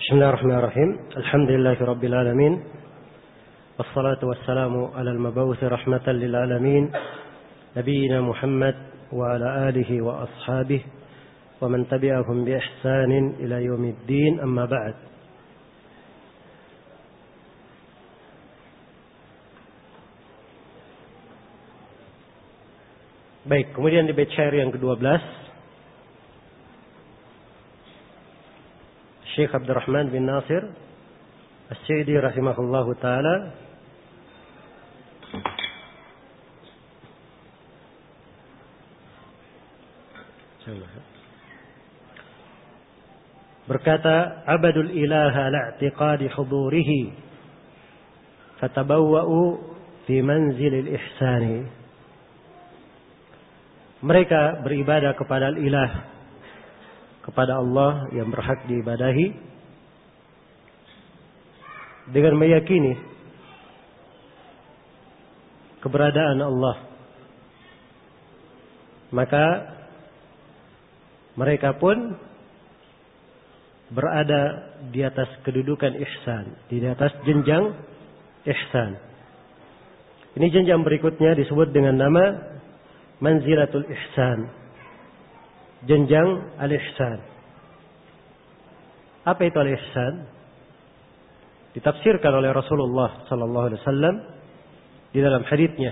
Bismillahirrahmanirrahim. Alhamdulillahi rabbil alamin. Wassalatu wassalamu ala al-mab'uts rahmatan lil alamin. Nabiyyina Muhammad wa ala alihi wa ashabihi wa man tabi'ahum bi ihsanin ila yaumiddin. Amma ba'd. Baik, kemudian di bait syair yang ke-12 Syekh Abdurrahman bin Nasir As-Sa'di rahimahullahu taala berkata, "Abadul ilaha la'tiqadi hudurihi fatabawwa'u fi manzilil ihsani." Mereka beribadah kepada al-ilah, kepada Allah yang berhak diibadahi, dengan meyakini keberadaan Allah, maka mereka pun berada di atas kedudukan ihsan, di atas jenjang ihsan. Ini jenjang berikutnya disebut dengan nama manzilatul ihsan, jenjang al-ihsan. Apa itu al-ihsan? Ditafsirkan oleh Rasulullah sallallahu alaihi wasallam di dalam haditsnya.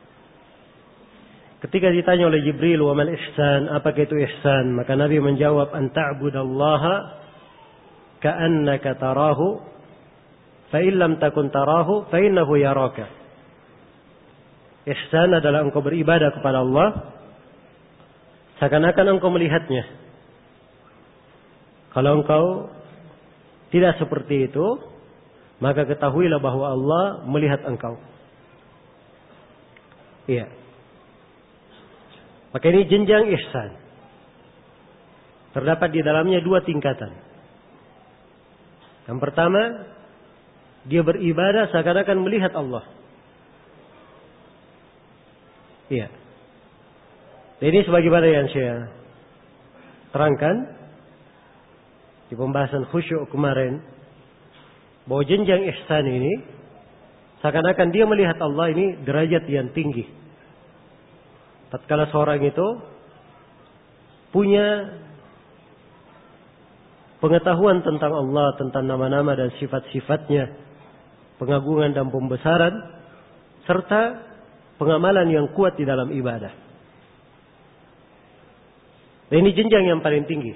Ketika ditanya oleh Jibril, "Wa mal ihsan?" Apakah itu ihsan? Maka Nabi menjawab, "An ta'budallaha ka'annaka tarahu, fa in lam takun tarahu, fa innahu yaraka." Ihsan adalah engkau beribadah kepada Allah seakan-akan engkau melihatnya. Kalau engkau tidak seperti itu, maka ketahuilah bahwa Allah melihat engkau. Iya. Maka ini jenjang ihsan. Terdapat di dalamnya dua tingkatan. Yang pertama, dia beribadah seakan-akan melihat Allah. Iya. Ini sebagaimana yang saya terangkan di pembahasan khusyuk kemarin, bahwa jenjang ihsan ini seakan-akan dia melihat Allah, ini derajat yang tinggi. Tatkala seorang itu punya pengetahuan tentang Allah, tentang nama-nama dan sifat-sifatnya, pengagungan dan pembesaran, serta pengamalan yang kuat di dalam ibadah. Ini jenjang yang paling tinggi.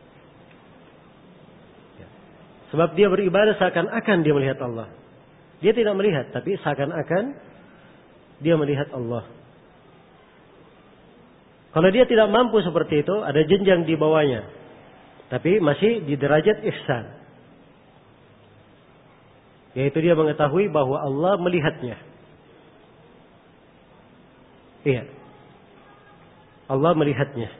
Sebab dia beribadah seakan-akan dia melihat Allah. Dia tidak melihat, tapi seakan-akan dia melihat Allah. Kalau dia tidak mampu seperti itu, ada jenjang di bawahnya, tapi masih di derajat ihsan. Yaitu dia mengetahui bahwa Allah melihatnya. Iya. Allah melihatnya.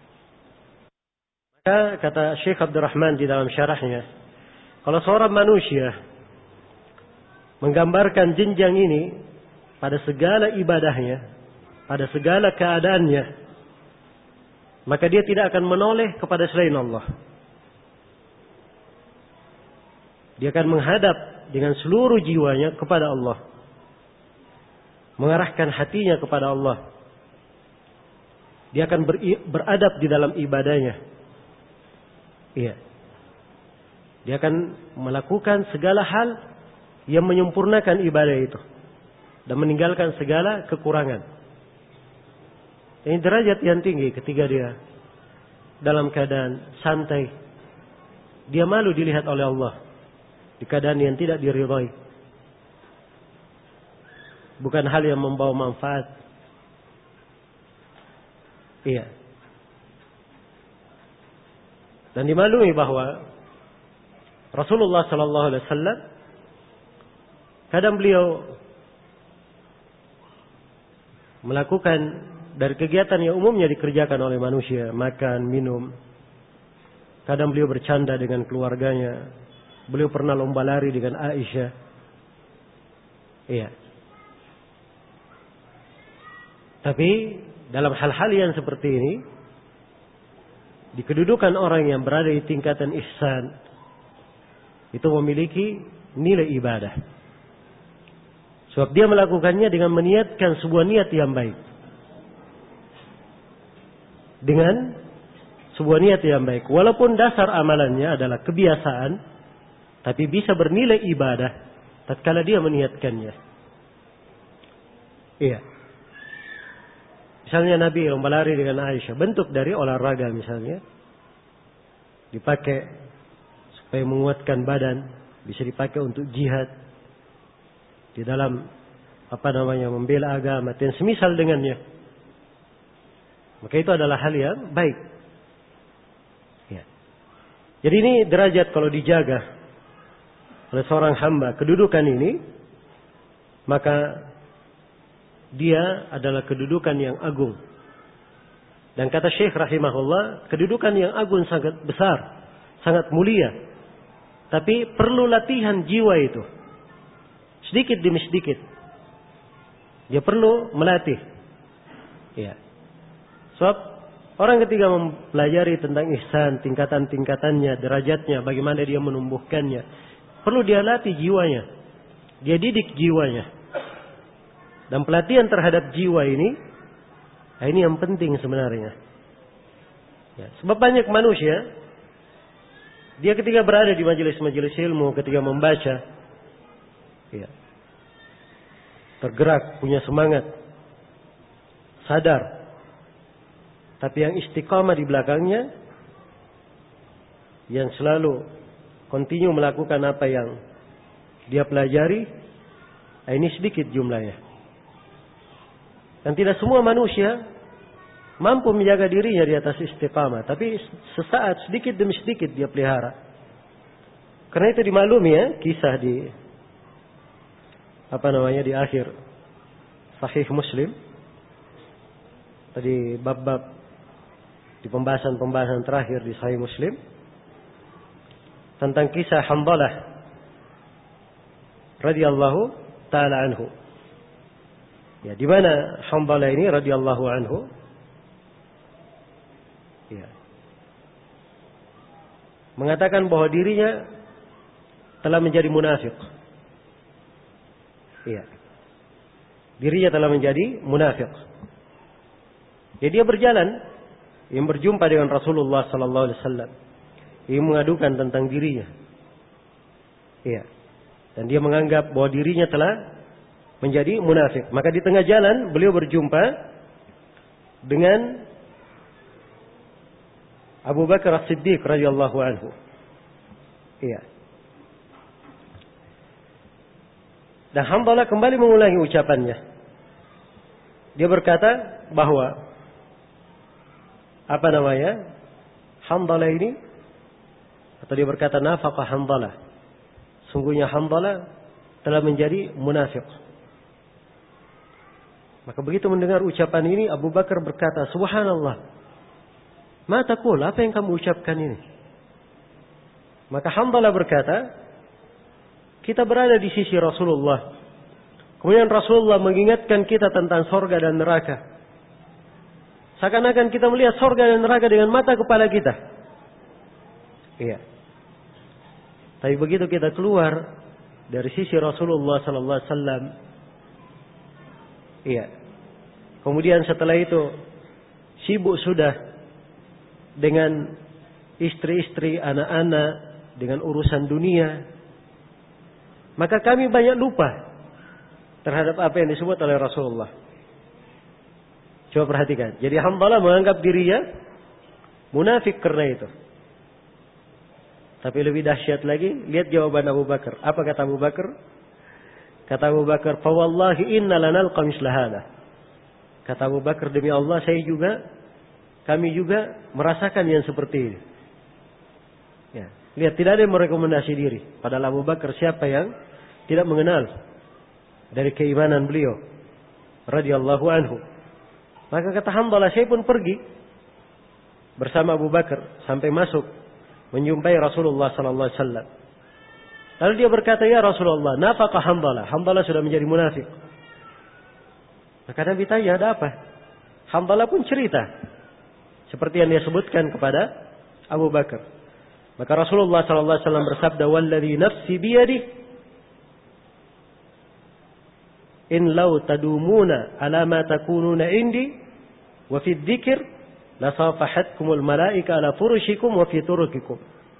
Maka kata Syekh Abdurrahman di dalam syarahnya, kalau seorang manusia menggambarkan jenjang ini pada segala ibadahnya, pada segala keadaannya, maka dia tidak akan menoleh kepada selain Allah. Dia akan menghadap dengan seluruh jiwanya kepada Allah, mengarahkan hatinya kepada Allah. Dia akan beradab di dalam ibadahnya. Iya. Dia akan melakukan segala hal yang menyempurnakan ibadah itu dan meninggalkan segala kekurangan. Ini derajat yang tinggi ketika dia dalam keadaan santai. Dia malu dilihat oleh Allah di keadaan yang tidak diridhai. Bukan hal yang membawa manfaat. Iya. Dan dimaklumi bahwa Rasulullah sallallahu alaihi wasallam kadang beliau melakukan dari kegiatan yang umumnya dikerjakan oleh manusia, makan, minum. Kadang beliau bercanda dengan keluarganya. Beliau pernah lomba lari dengan Aisyah. Iya. Tapi dalam hal-hal yang seperti ini, di kedudukan orang yang berada di tingkatan ihsan, itu memiliki nilai ibadah. Sebab dia melakukannya dengan meniatkan sebuah niat yang baik. Dengan sebuah niat yang baik. Walaupun dasar amalannya adalah kebiasaan, tapi bisa bernilai ibadah tatkala dia meniatkannya. Iya. Misalnya Nabi lomba lari dengan Aisyah, bentuk dari olahraga misalnya, dipakai supaya menguatkan badan, bisa dipakai untuk jihad di dalam membela agama dan semisal dengannya. Maka itu adalah hal yang baik. Ya. Jadi ini derajat kalau dijaga oleh seorang hamba kedudukan ini, maka dia adalah kedudukan yang agung. Dan kata Syekh rahimahullah, kedudukan yang agung sangat besar, sangat mulia. Tapi perlu latihan jiwa itu. Sedikit demi sedikit. Dia perlu melatih. Ya. Sebab orang ketika mempelajari tentang ihsan, tingkatan-tingkatannya, derajatnya, bagaimana dia menumbuhkannya, perlu dia latih jiwanya. Dia didik jiwanya. Dan pelatihan terhadap jiwa ini yang penting sebenarnya. Ya, sebab banyak manusia, dia ketika berada di majelis-majelis ilmu, ketika membaca, ya, tergerak, punya semangat, sadar. Tapi yang istiqamah di belakangnya, yang selalu continue melakukan apa yang dia pelajari, ini sedikit jumlahnya. Dan tidak semua manusia mampu menjaga dirinya di atas istiqamah. Tapi sesaat, sedikit demi sedikit dia pelihara. Karena itu dimaklumi ya, kisah di di akhir Sahih Muslim. Tadi bab-bab di pembahasan terakhir di Sahih Muslim. Tentang kisah Hanzalah radhiyallahu ta'ala anhu. Ya, di mana Hanzalah ini radhiyallahu anhu, ya, mengatakan bahwa dirinya telah menjadi munafik. Iya. Dirinya telah menjadi munafik. Ya, dia berjalan, yang berjumpa dengan Rasulullah sallallahu alaihi wasallam. Ia mengadukan tentang dirinya. Iya. Dan dia menganggap bahwa dirinya telah menjadi munafik. Maka di tengah jalan beliau berjumpa dengan Abu Bakar As-Siddiq radhiyallahu anhu. Iya. Dan Hanzalah kembali mengulangi ucapannya. Dia berkata bahwa Hanzalah ini, atau dia berkata nafaqa Hanzalah. Sungguhnya Hanzalah telah menjadi munafik. Maka begitu mendengar ucapan ini, Abu Bakar berkata, Subhanallah, ma taqul, apa yang kamu ucapkan ini? Maka Hanzalah berkata, kita berada di sisi Rasulullah. Kemudian Rasulullah mengingatkan kita tentang sorga dan neraka. Seakan-akan kita melihat sorga dan neraka dengan mata kepala kita. Iya. Tapi begitu kita keluar dari sisi Rasulullah sallallahu alaihi wasallam, iya. Kemudian setelah itu sibuk sudah dengan istri-istri, anak-anak, dengan urusan dunia. Maka kami banyak lupa terhadap apa yang disebut oleh Rasulullah. Coba perhatikan. Jadi Hanzalah menganggap dirinya munafik karena itu. Tapi lebih dahsyat lagi, lihat jawaban Abu Bakar. Apa kata Abu Bakar? Kata Abu Bakar, "Fa wallahi inna lanalqa misla hada." Kata Abu Bakar, demi Allah kami juga merasakan yang seperti ini. Ya, lihat, tidak ada yang merekomendasi diri. Padahal Abu Bakar siapa yang tidak mengenal dari keimanan beliau radhiyallahu anhu. Maka kata Hanzalah, saya pun pergi bersama Abu Bakar sampai masuk menjumpai Rasulullah sallallahu alaihi wasallam. Lalu dia berkata, ya Rasulullah, nafaqa Hanzalah. Hanzalah sudah menjadi munafik. Maka Nabi tanya, ada apa? Hanzalah pun cerita seperti yang dia sebutkan kepada Abu Bakar. Maka Rasulullah sallallahu alaihi wasallam bersabda, "Wallazi nafsi biyadihi in law tadumuna ala ma takununa indi wa fi dzikr la safahatkumul malaika ala furushikum wa fi turukikum."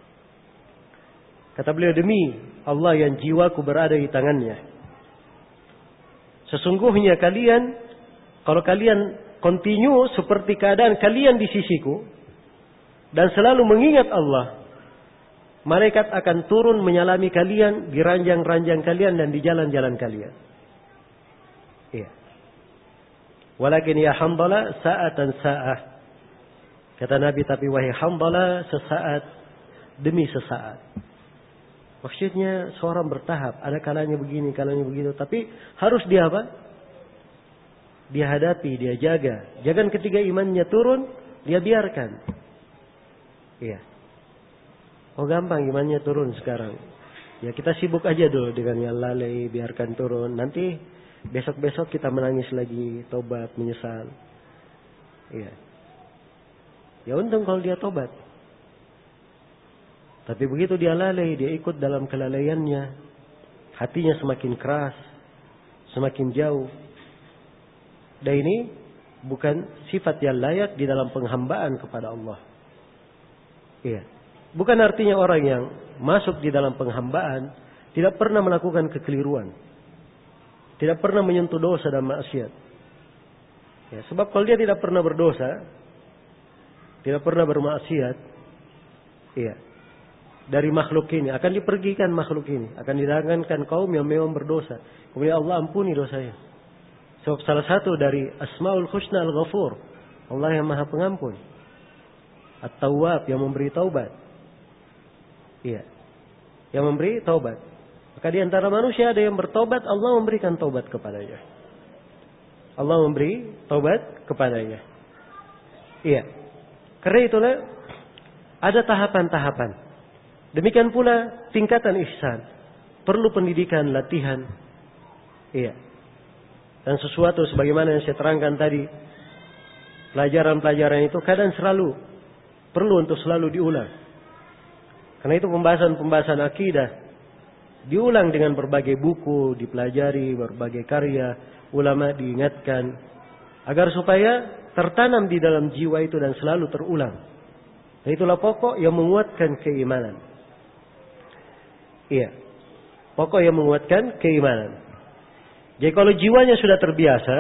Kata beliau, demi Allah yang jiwaku berada di tangannya, sesungguhnya kalian, kalau kalian continue seperti keadaan kalian di sisiku dan selalu mengingat Allah, malaikat akan turun menyalami kalian di ranjang-ranjang kalian dan di jalan-jalan kalian. Iya. Walakin ya Hanzalah sa'atan sa'ah. Kata Nabi, tapi wahai Hanzalah, sesaat demi sesaat. Maksudnya seorang bertahap, ada kalanya begini, kalanya begitu, tapi harus dia apa? Dia hadapi, dia jaga. Jangan ketika imannya turun, dia biarkan. Iya. Oh gampang imannya turun sekarang. Ya kita sibuk aja dulu dengan yang lalai, biarkan turun. Nanti besok-besok kita menangis lagi, tobat, menyesal. Iya. Ya untung kalau dia tobat. Tapi begitu dia lalai, dia ikut dalam kelalaiannya, hatinya semakin keras, semakin jauh. Dan ini bukan sifat yang layak di dalam penghambaan kepada Allah. Iya. Bukan artinya orang yang masuk di dalam penghambaan tidak pernah melakukan kekeliruan, tidak pernah menyentuh dosa dan maksiat. Ya, sebab kalau dia tidak pernah berdosa, tidak pernah bermaksiat, iya, dari makhluk ini akan dipergikan makhluk ini, akan didatangkan kaum yang memang berdosa. Kemudian Allah ampuni dosanya. Sebab salah satu dari Asmaul Husna Al-Ghafur, Allah yang Maha Pengampun, At-Tawwab, yang memberi taubat. Iya, yang memberi taubat. Maka di antara manusia ada yang bertobat, Allah memberikan taubat kepadanya. Allah memberi taubat kepadanya. Iya. Karena itulah ada tahapan-tahapan. Demikian pula tingkatan ihsan. Perlu pendidikan, latihan. Iya. Dan sesuatu sebagaimana yang saya terangkan tadi, pelajaran-pelajaran itu kadang selalu perlu untuk selalu diulang. Karena itu pembahasan-pembahasan akidah diulang dengan berbagai buku, dipelajari, berbagai karya, ulama diingatkan, agar supaya tertanam di dalam jiwa itu dan selalu terulang. Dan itulah pokok yang menguatkan keimanan. Iya, pokok yang menguatkan keimanan. Jadi kalau jiwanya sudah terbiasa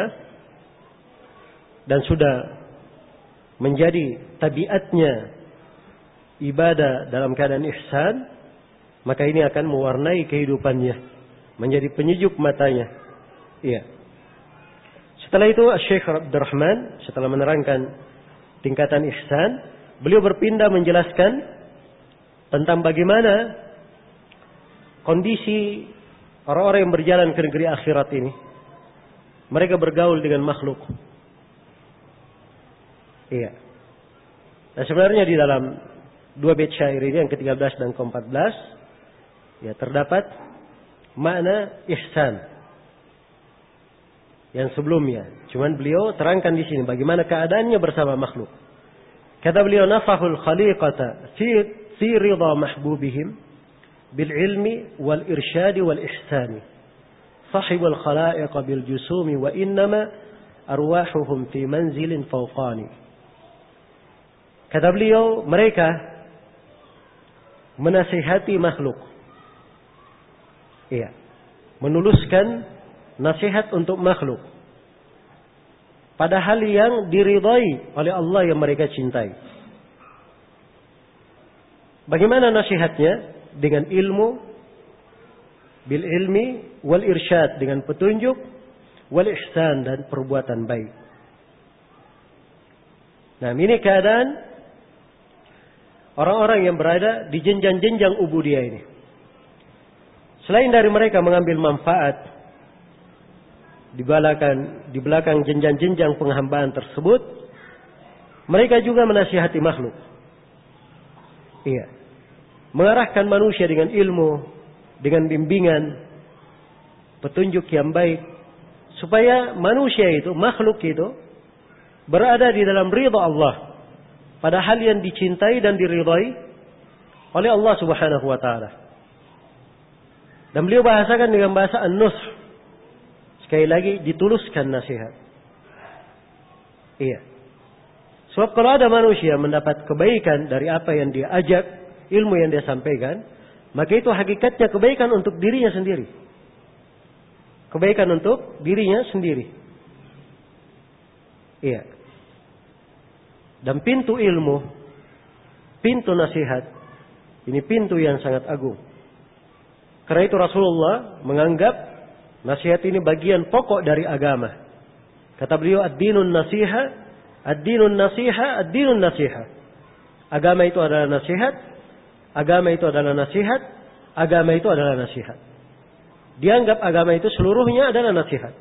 dan sudah menjadi tabiatnya ibadah dalam keadaan ihsan, maka ini akan mewarnai kehidupannya, menjadi penyejuk matanya. Iya. Setelah itu Syekh Abdurrahman setelah menerangkan tingkatan ihsan, beliau berpindah menjelaskan tentang bagaimana kondisi orang-orang yang berjalan ke negeri akhirat ini. Mereka bergaul dengan makhluk. Iya. Nah sebenarnya di dalam dua bait syair ini, yang ke-13 dan ke-14, ya terdapat makna ihsan yang sebelumnya. Cuman beliau terangkan di sini bagaimana keadaannya bersama makhluk. Kata beliau, nafahul khaliqata fi ridha mahbubihim bil ilmi wal irsyadi wal ihsani. Sahibul khalaiq bil jusumi wa innama arwahuhum fi manzilin fawqani. Kata beliau, mereka menasihati makhluk. Iya. Menuluskan nasihat untuk makhluk. Pada hal yang diridai oleh Allah yang mereka cintai. Bagaimana nasihatnya? Dengan ilmu, bil ilmi, wal irsyad, dengan petunjuk, wal ihsan, dan perbuatan baik. Nah ini keadaan orang-orang yang berada di jenjang-jenjang ubudiyah ini. Selain dari mereka mengambil manfaat di belakang jenjang-jenjang penghambaan tersebut, mereka juga menasihati makhluk. Iya. Mengarahkan manusia dengan ilmu, dengan bimbingan, petunjuk yang baik, supaya manusia itu, makhluk itu, berada di dalam ridha Allah, pada hal yang dicintai dan diridhai oleh Allah Subhanahu wa taala. Dan beliau bahasakan dengan bahasa an-nush. Sekali lagi, dituluskan nasihat. Iya. Sebab kalau ada manusia mendapat kebaikan dari apa yang dia ajak, ilmu yang dia sampaikan, maka itu hakikatnya kebaikan untuk dirinya sendiri. Kebaikan untuk dirinya sendiri. Iya. Dan pintu ilmu, pintu nasihat, ini pintu yang sangat agung. Karena itu Rasulullah menganggap nasihat ini bagian pokok dari agama. Kata beliau, ad-dinun nasiha, ad-dinun nasiha, ad-dinun nasiha. Agama itu adalah nasihat, agama itu adalah nasihat, agama itu adalah nasihat. Dianggap agama itu seluruhnya adalah nasihat.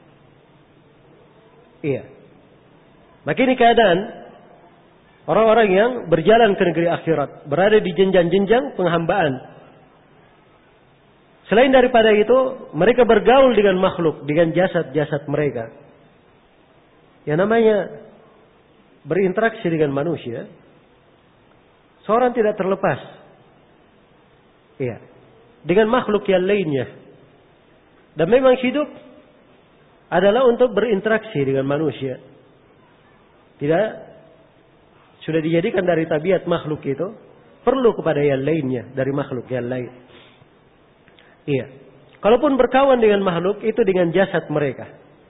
Iya. Maka ini keadaan orang-orang yang berjalan ke negeri akhirat, berada di jenjang-jenjang penghambaan. Selain daripada itu, mereka bergaul dengan makhluk, dengan jasad-jasad mereka. Yang namanya berinteraksi dengan manusia, seorang tidak terlepas. Iya. Dengan makhluk yang lainnya. Dan memang hidup adalah untuk berinteraksi dengan manusia. Tidak sudah dijadikan dari tabiat makhluk itu perlu kepada yang lainnya dari makhluk yang lain. Iya. Kalaupun berkawan dengan makhluk itu dengan jasad mereka.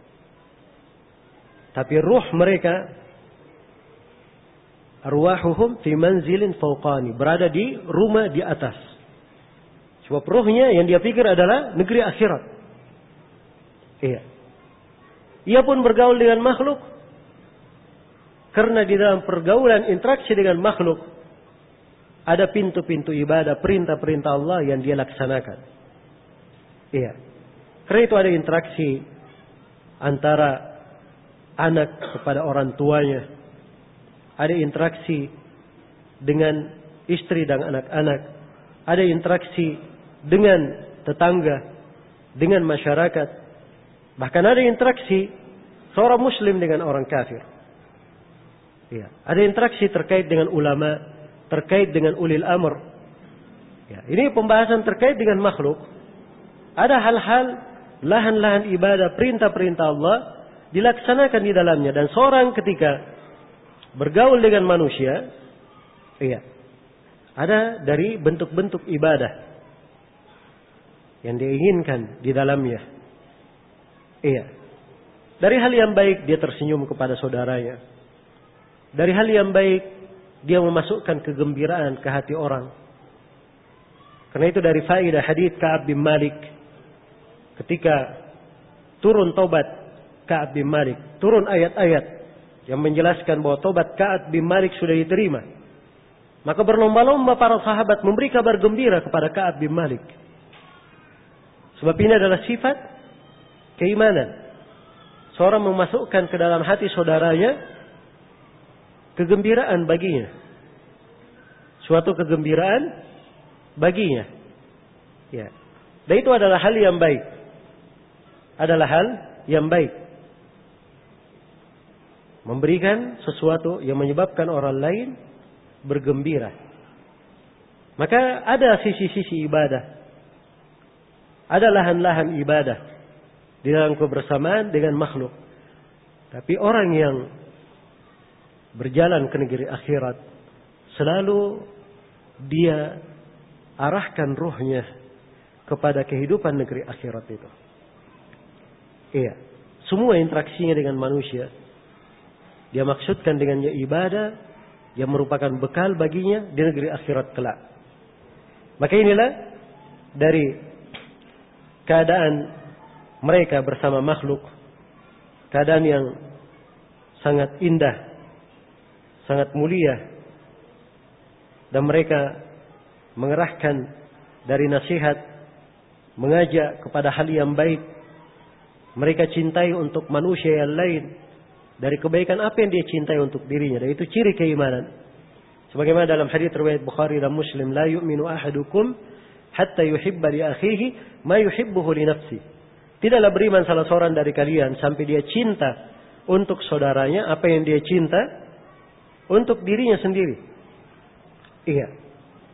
Tapi ruh mereka, arwahuhum fi manzilin fawqani, berada di rumah di atas. Sebab ruhnya yang dia pikir adalah negeri akhirat. Iya. Ia pun bergaul dengan makhluk. Karena di dalam pergaulan interaksi dengan makhluk ada pintu-pintu ibadah, perintah-perintah Allah yang dia laksanakan. Iya. Karena itu ada interaksi antara anak kepada orang tuanya. Ada interaksi dengan istri dan anak-anak. Ada interaksi dengan tetangga, dengan masyarakat. Bahkan ada interaksi seorang muslim dengan orang kafir. Ya, ada interaksi terkait dengan ulama, terkait dengan ulil amr. Ya, ini pembahasan terkait dengan makhluk. Ada hal-hal, lahan-lahan ibadah, perintah-perintah Allah dilaksanakan di dalamnya. Dan seorang ketika bergaul dengan manusia, iya, ada dari bentuk-bentuk ibadah yang diinginkan di dalamnya. Iya. Dari hal yang baik dia tersenyum kepada saudaranya. Dari hal yang baik dia memasukkan kegembiraan ke hati orang. Karena itu dari faedah hadits Ka'ab bin Malik ketika turun taubat Ka'ab bin Malik, turun ayat-ayat yang menjelaskan bahwa taubat Ka'ab bin Malik sudah diterima. Maka berlomba-lomba para sahabat memberi kabar gembira kepada Ka'ab bin Malik. Sebab ini adalah sifat keimanan. Seorang memasukkan ke dalam hati saudaranya kegembiraan baginya. Suatu kegembiraan baginya. Ya. Dan itu adalah hal yang baik. Adalah hal yang baik. Memberikan sesuatu yang menyebabkan orang lain bergembira. Maka ada sisi-sisi ibadah. Ada lahan-lahan ibadah di dalam kebersamaan dengan makhluk. Tapi orang yang berjalan ke negeri akhirat, selalu dia arahkan ruhnya kepada kehidupan negeri akhirat itu. Iya. Semua interaksinya dengan manusia, dia maksudkan dengannya ibadah yang merupakan bekal baginya di negeri akhirat kelak. Maka inilah dari keadaan mereka bersama makhluk, keadaan yang sangat indah, sangat mulia. Dan mereka mengerahkan dari nasihat, mengajak kepada hal yang baik. Mereka cintai untuk manusia yang lain dari kebaikan apa yang dia cintai untuk dirinya. Dan itu ciri keimanan. Sebagaimana dalam hadits riwayat Bukhari dan Muslim, la yu'minu ahadukum hatta yuhibba li akhihi ma yuhibbuhu li nafsihi. Tidaklah beriman salah seorang dari kalian sampai dia cinta untuk saudaranya apa yang dia cinta untuk dirinya sendiri. Iya.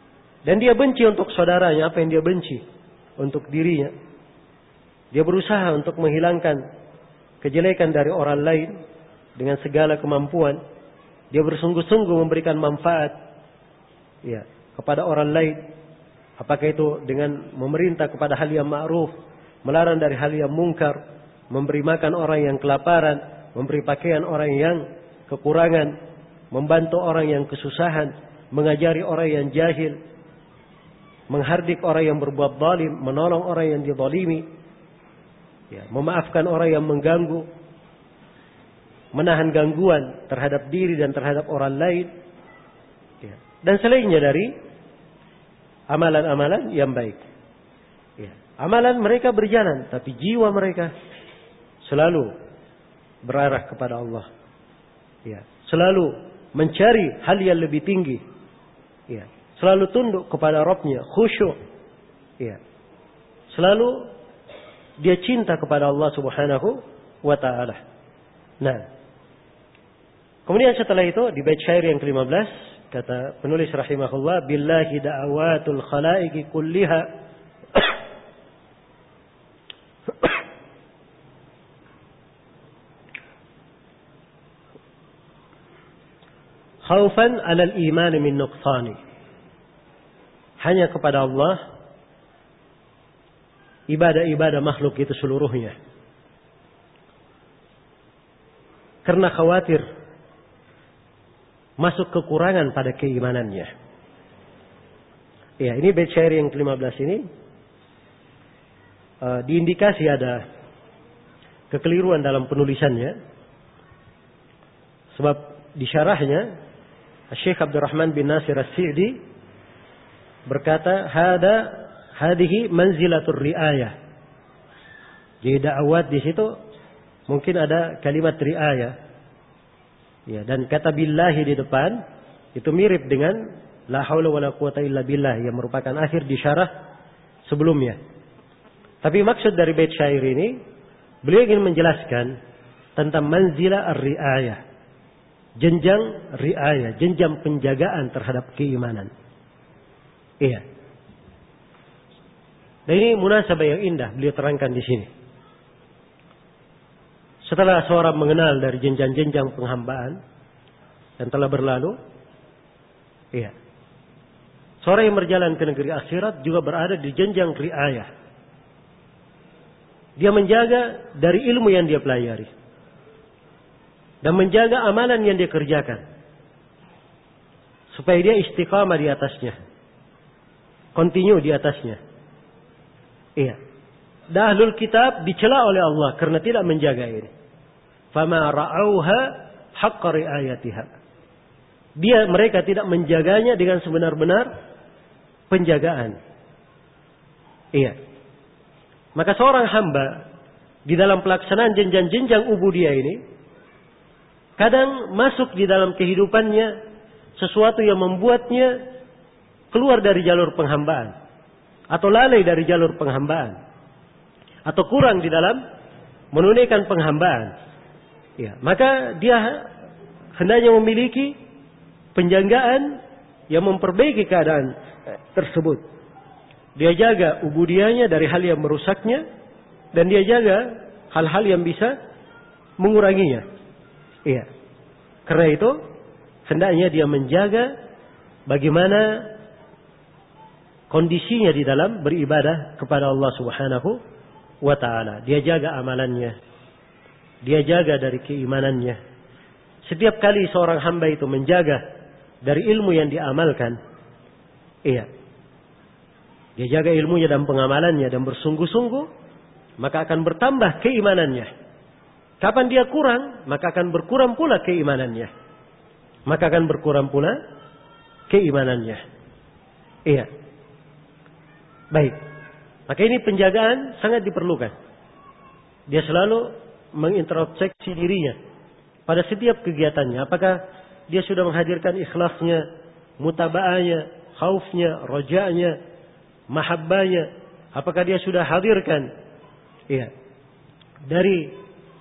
Dan dia benci untuk saudaranya apa yang dia benci untuk dirinya. Dia berusaha untuk menghilangkan kejelekan dari orang lain dengan segala kemampuan. Dia bersungguh-sungguh memberikan manfaat ya, kepada orang lain. Apakah itu dengan memerintah kepada hal yang ma'ruf, melarang dari hal yang mungkar, memberi makan orang yang kelaparan, memberi pakaian orang yang kekurangan, membantu orang yang kesusahan, mengajari orang yang jahil, menghardik orang yang berbuat zalim, menolong orang yang dizalimi, ya, memaafkan orang yang mengganggu, menahan gangguan terhadap diri dan terhadap orang lain, ya, dan selainnya dari amalan-amalan yang baik. Ya, amalan mereka berjalan, tapi jiwa mereka selalu berarah kepada Allah. Ya, selalu mencari hal yang lebih tinggi. Ya, selalu tunduk kepada Rabb-Nya, khusyuk. Ya. Selalu dia cinta kepada Allah Subhanahu wa taala. Nah, kemudian setelah itu di bait syair yang ke-15 kata penulis rahimahullah, billahi da'awatul khalaiqi kulliha khaufan 'alal iman min nuqsani. Hanya kepada Allah ibadah-ibadah makhluk itu seluruhnya. Karena khawatir masuk kekurangan pada keimanannya. Ya, ini bait syair yang ke-15 ini diindikasi ada kekeliruan dalam penulisannya. Sebab di syarahnya Syekh Abdurrahman bin Nasir As-Sa'di berkata, hadhihi manzilatur riayah. Jadi da'awat di situ mungkin ada kalimat riayah. Ya, dan kata billahi di depan itu mirip dengan la haula wala quwata illa billah yang merupakan akhir di syarah sebelumnya. Tapi maksud dari bait syair ini, beliau ingin menjelaskan tentang manzilah ar-riayah. Jenjang riayah, jenjang penjagaan terhadap keimanan. Iya. Dan ini munasabah yang indah beliau terangkan di sini. Setelah seorang mengenal dari jenjang-jenjang penghambaan yang telah berlalu, iya, seorang yang berjalan ke negeri akhirat juga berada di jenjang riayah. Dia menjaga dari ilmu yang dia pelajari dan menjaga amalan yang dia kerjakan supaya dia istiqamah di atasnya, continue di atasnya. Iya. Ahlul kitab dicela oleh Allah karena tidak menjaga ini. Fama ra'auha haqqa riayatiha. Mereka tidak menjaganya dengan sebenar-benar penjagaan. Iya. Maka seorang hamba di dalam pelaksanaan jenjang-jenjang ubudiyah ini kadang masuk di dalam kehidupannya sesuatu yang membuatnya keluar dari jalur penghambaan atau lalai dari jalur penghambaan atau kurang di dalam menunaikan penghambaan. Ya, maka dia hendaknya memiliki penjagaan yang memperbaiki keadaan tersebut. Dia jaga ubudiyahnya dari hal yang merusaknya dan dia jaga hal-hal yang bisa menguranginya. Iya. Karena itu hendaknya dia menjaga bagaimana kondisinya di dalam beribadah kepada Allah Subhanahu wa taala. Dia jaga amalannya. Dia jaga dari keimanannya. Setiap kali seorang hamba itu menjaga dari ilmu yang diamalkan, iya, dia jaga ilmunya dan pengamalannya dan bersungguh-sungguh, maka akan bertambah keimanannya. Kapan dia kurang, maka akan berkurang pula keimanannya. Maka akan berkurang pula keimanannya. Iya. Baik. Maka ini penjagaan sangat diperlukan. Dia selalu mengintrospeksi dirinya pada setiap kegiatannya. Apakah dia sudah menghadirkan ikhlasnya, mutaba'anya, khaufnya, roja'nya, mahabbahnya. Apakah dia sudah hadirkan dari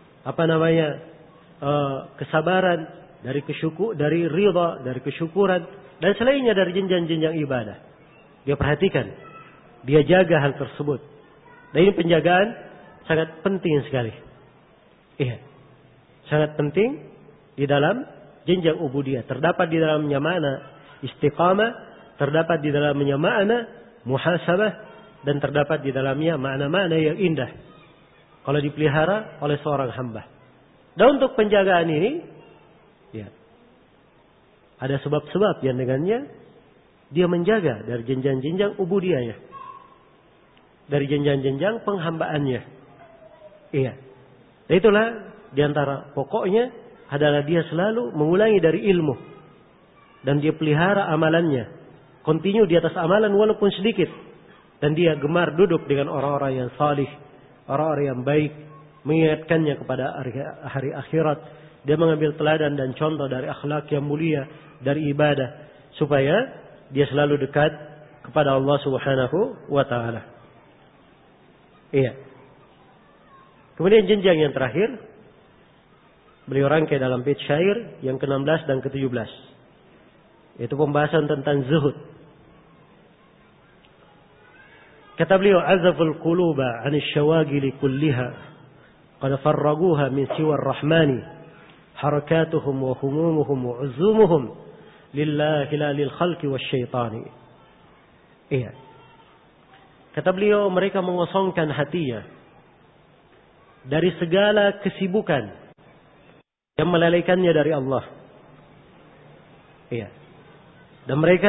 kesabaran, dari ridha, dari kesyukuran dan selainnya dari jenjang-jenjang ibadah. Dia perhatikan. Dia jaga hal tersebut. Dan ini penjagaan sangat penting sekali. Iya. Sangat penting di dalam jenjang ubudiyah. Terdapat di dalamnya makna istiqamah, terdapat di dalamnya makna muhasabah, dan terdapat di dalamnya makna-makna yang indah kalau dipelihara oleh seorang hamba. Dan untuk penjagaan ini, ya, ada sebab-sebab yang dengannya dia menjaga dari jenjang-jenjang ubudiyahnya, dari jenjang-jenjang penghambaannya. Iya. Dan itulah diantara pokoknya adalah dia selalu mengulangi dari ilmu. Dan dia pelihara amalannya. Continue di atas amalan walaupun sedikit. Dan dia gemar duduk dengan orang-orang yang salih. Orang-orang yang baik. Mengingatkannya kepada hari akhirat. Dia mengambil teladan dan contoh dari akhlak yang mulia. Dari ibadah. Supaya dia selalu dekat kepada Allah subhanahu wa ta'ala. Iya. Kemudian jenjang yang terakhir. Beliau rangkai dalam bait syair yang ke-16 dan ke-17. Yaitu pembahasan tentang zuhud. Kata beliau, azaful quluba 'anil syawagili kulliha qad farraguha min siwa ar-rahmani harakatuhum wa humumuhum wa uzumuhum lillahi la lil khalqi wasyaitani. Iya. Kata beliau, mereka mengosongkan hatinya dari segala kesibukan yang melalaikannya dari Allah. Iya. Dan mereka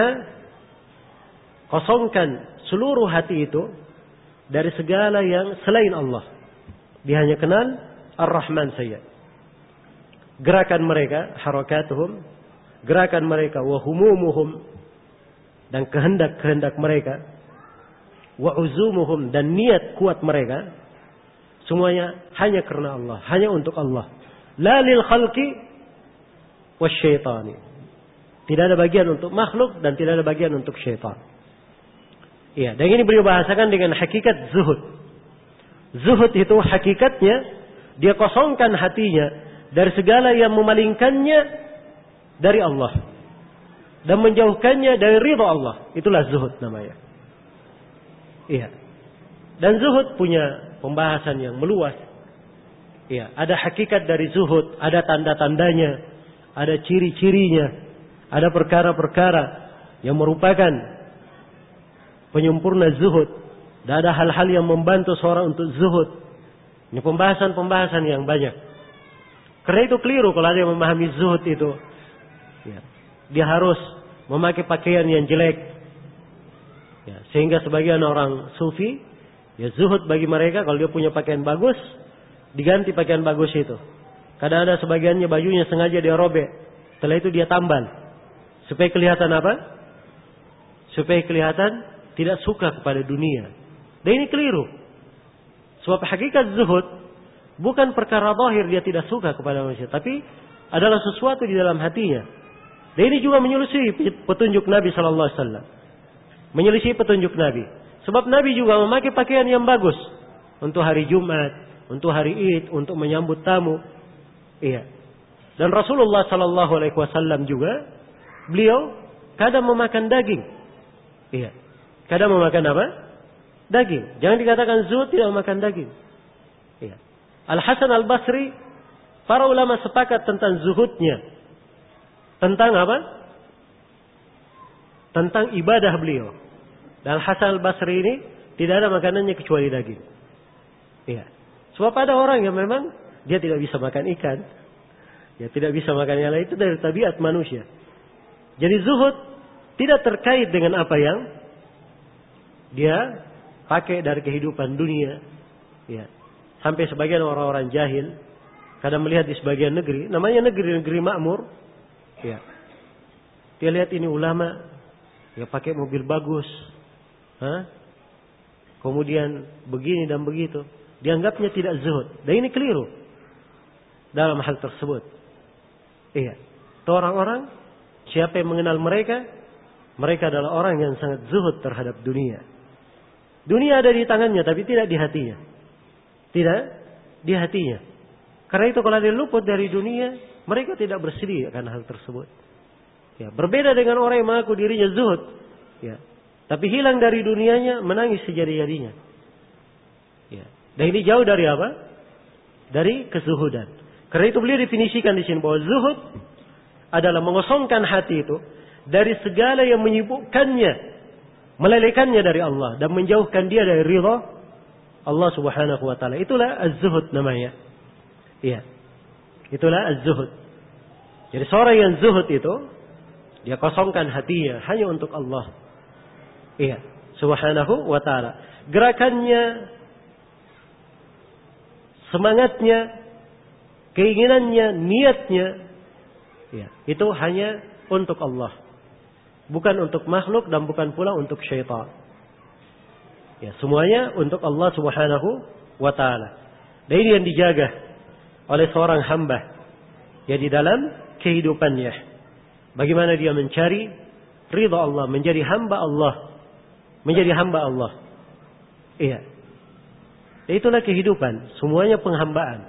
kosongkan seluruh hati itu dari segala yang selain Allah. Dia hanya kenal Ar-Rahman saja. Gerakan mereka, harakatuhum, gerakan mereka, wa humumuhum, dan kehendak-kehendak mereka, wa uzumuhum, dan niat kuat mereka, semuanya hanya karena Allah, hanya untuk Allah. La lil khalqi wasyaitani. Tidak ada bagian untuk makhluk dan tidak ada bagian untuk syaitan. Iya, dan ini beliau bahasakan dengan hakikat zuhud. Zuhud itu hakikatnya dia kosongkan hatinya dari segala yang memalingkannya dari Allah dan menjauhkannya dari ridha Allah. Itulah zuhud namanya. Iya. Dan zuhud punya pembahasan yang meluas. Iya, ada hakikat dari zuhud, ada tanda-tandanya, ada ciri-cirinya. Ada perkara-perkara yang merupakan penyempurna zuhud. Dan ada hal-hal yang membantu seorang untuk zuhud. Ini pembahasan-pembahasan yang banyak. Karena itu keliru kalau ada yang memahami zuhud itu. Ya, dia harus memakai pakaian yang jelek. Ya, sehingga sebagian orang sufi, ya zuhud bagi mereka kalau dia punya pakaian bagus, diganti pakaian bagus itu. Kadang ada sebagiannya bajunya sengaja dia robek. Setelah itu dia tambal. Supaya kelihatan apa? Supaya kelihatan tidak suka kepada dunia. Dan ini keliru. Sebab hakikat zuhud bukan perkara zahir dia tidak suka kepada manusia, tapi adalah sesuatu di dalam hatinya. Dan ini juga menyelisih petunjuk Nabi sallallahu alaihi wasallam. Menyelisih petunjuk Nabi. Sebab Nabi juga memakai pakaian yang bagus untuk hari Jumat, untuk hari Id, untuk menyambut tamu. Iya. Dan Rasulullah sallallahu alaihi wasallam juga beliau kadang memakan daging. Iya. Kadang memakan apa? Daging. Jangan dikatakan zuhud tidak memakan daging. Iya. Al-Hasan Al-Basri, para ulama sepakat tentang zuhudnya. Tentang apa? Tentang ibadah beliau. Dan Al-Hasan Al-Basri ini tidak ada makanannya kecuali daging. Iya. Sebab ada orang yang memang dia tidak bisa makan ikan. Ya, tidak bisa makan yang lain. Itu dari tabiat manusia. Jadi zuhud tidak terkait dengan apa yang dia pakai dari kehidupan dunia. Ya. Sampai sebagian orang-orang jahil kadang melihat di sebagian negeri, namanya negeri-negeri makmur. Ya. Dia lihat ini ulama ya pakai mobil bagus. Kemudian begini dan begitu. Dianggapnya tidak zuhud. Dan ini keliru dalam hal tersebut. Iya. Itu orang-orang, siapa yang mengenal mereka? Mereka adalah orang yang sangat zuhud terhadap dunia. Dunia ada di tangannya tapi tidak di hatinya. Tidak di hatinya. Karena itu kalau dia luput dari dunia, mereka tidak bersedih akan hal tersebut. Ya, berbeda dengan orang yang mengaku dirinya zuhud. Ya. Tapi hilang dari dunianya, menangis sejadi-jadinya. Ya. Dan ini jauh dari apa? Dari kezuhudan. Karena itu beliau definisikan di sini bahwa zuhud adalah mengosongkan hati itu dari segala yang menyibukkannya, melelekannya dari Allah dan menjauhkan dia dari ridha Allah Subhanahu wa taala. Itulah az-zuhud namanya. Iya. Itulah az-zuhud. Jadi seorang yang zuhud itu dia kosongkan hatinya hanya untuk Allah. Iya, Subhanahu wa taala. Gerakannya, semangatnya, keinginannya, niatnya, ya, itu hanya untuk Allah. Bukan untuk makhluk dan bukan pula untuk syaitan. Ya, semuanya untuk Allah Subhanahu wa taala. Dan ini yang dijaga oleh seorang hamba ya di dalam kehidupannya. Bagaimana dia mencari ridha Allah, menjadi hamba Allah. Menjadi hamba Allah. Iya. Itulah kehidupan. Semuanya penghambaan.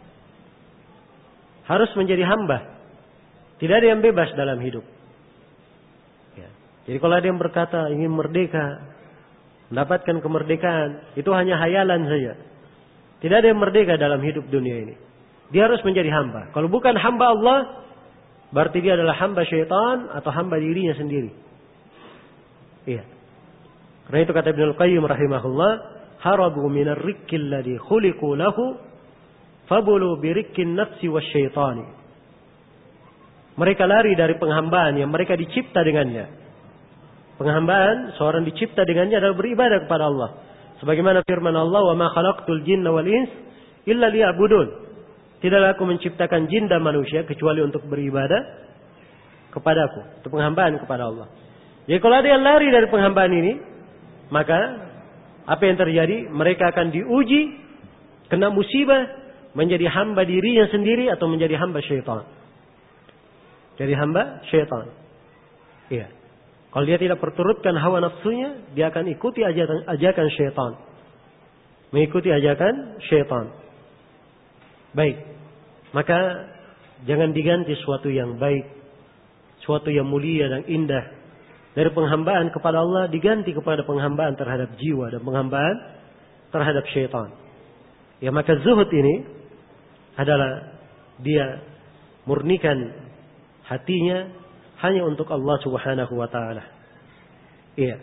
Harus menjadi hamba. Tidak ada yang bebas dalam hidup. Ya. Jadi kalau ada yang berkata ingin merdeka, mendapatkan kemerdekaan, itu hanya hayalan saja. Tidak ada yang merdeka dalam hidup dunia ini. Dia harus menjadi hamba. Kalau bukan hamba Allah, berarti dia adalah hamba syaitan atau hamba dirinya sendiri. Iya. Karena itu kata Ibnu Al-Qayyim rahimahullah, harabu minar rikkil ladzi khuliqu lahu fabulu birikkin nafsi wasyaitani. Mereka lari dari penghambaan yang mereka dicipta dengannya. Penghambaan seorang dicipta dengannya adalah beribadah kepada Allah. Sebagaimana firman Allah, "Wa ma khalaqtul jinna wal ins illa liya'budun." Tidaklah aku menciptakan jin dan manusia kecuali untuk beribadah kepadaku. Itu penghambaan kepada Allah. Jadi kalau ada yang lari dari penghambaan ini, maka apa yang terjadi? Mereka akan diuji, kena musibah, menjadi hamba dirinya sendiri atau menjadi hamba syaitan. Jadi hamba syaitan. Iya. Kalau dia tidak perturutkan hawa nafsunya, dia akan ikuti ajakan syaitan. Mengikuti ajakan syaitan. Baik. Maka jangan diganti sesuatu yang baik, sesuatu yang mulia dan indah. Dari penghambaan kepada Allah diganti kepada penghambaan terhadap jiwa dan penghambaan terhadap syaitan. Ya, maka zuhud ini adalah dia murnikan hatinya hanya untuk Allah Subhanahu wa taala. Iya.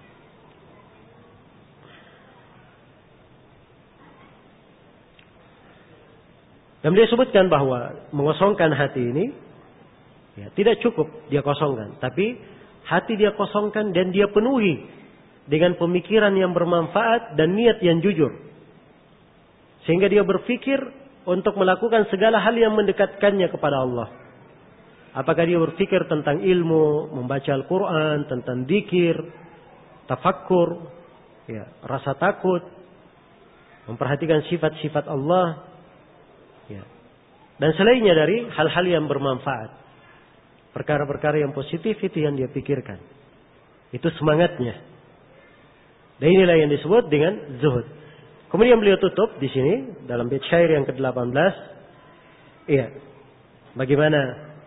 Dan dia sebutkan bahwa mengosongkan hati ini ya, tidak cukup dia kosongkan, tapi hati dia kosongkan dan dia penuhi dengan pemikiran yang bermanfaat dan niat yang jujur. Sehingga dia berpikir untuk melakukan segala hal yang mendekatkannya kepada Allah. Apakah dia berpikir tentang ilmu, membaca Al-Quran, tentang dzikir, tafakkur, ya, rasa takut, memperhatikan sifat-sifat Allah, ya, dan selainnya dari hal-hal yang bermanfaat. Perkara-perkara yang positif itu yang dia pikirkan. Itu semangatnya. Dan inilah yang disebut dengan zuhud. Kemudian beliau tutup di sini dalam bait syair yang ke-18. Iya. Bagaimana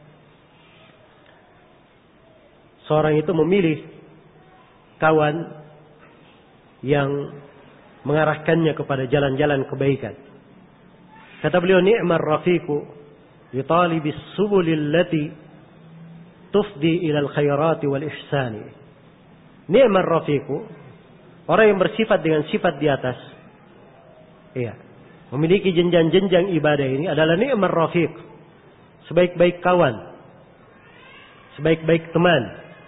seorang itu memilih kawan yang mengarahkannya kepada jalan-jalan kebaikan. Kata beliau, ni'mar rafiqu li talibis subulil lati tufdi ilal khairati wal ihsani. Ni'mar rafiqu, orang yang bersifat dengan sifat di atas. Iya. Memiliki jenjang-jenjang ibadah ini adalah ni'mar rafiq. Sebaik-baik kawan. Sebaik-baik teman.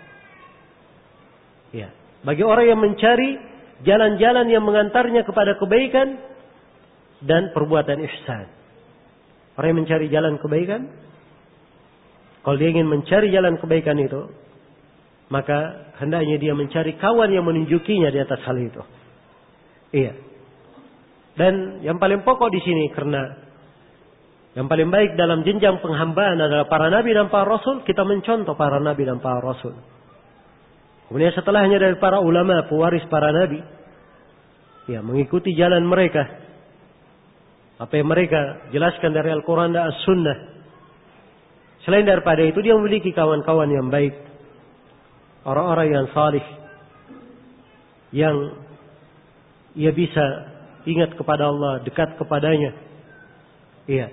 Iya. Bagi orang yang mencari jalan-jalan yang mengantarnya kepada kebaikan dan perbuatan ihsan. Orang yang mencari jalan kebaikan, kalau dia ingin mencari jalan kebaikan itu, maka hendaknya dia mencari kawan yang menunjukinya di atas hal itu. Iya. Dan yang paling pokok di sini, karena yang paling baik dalam jenjang penghambaan adalah para nabi dan para rasul, kita mencontoh para nabi dan para rasul. Kemudian setelahnya dari para ulama, pewaris para nabi, ya, mengikuti jalan mereka. Apa yang mereka jelaskan dari Al-Quran dan As-Sunnah. Selain daripada itu, dia memiliki kawan-kawan yang baik. Orang-orang yang salih. yang ia bisa ingat kepada Allah, dekat kepadanya. Iya.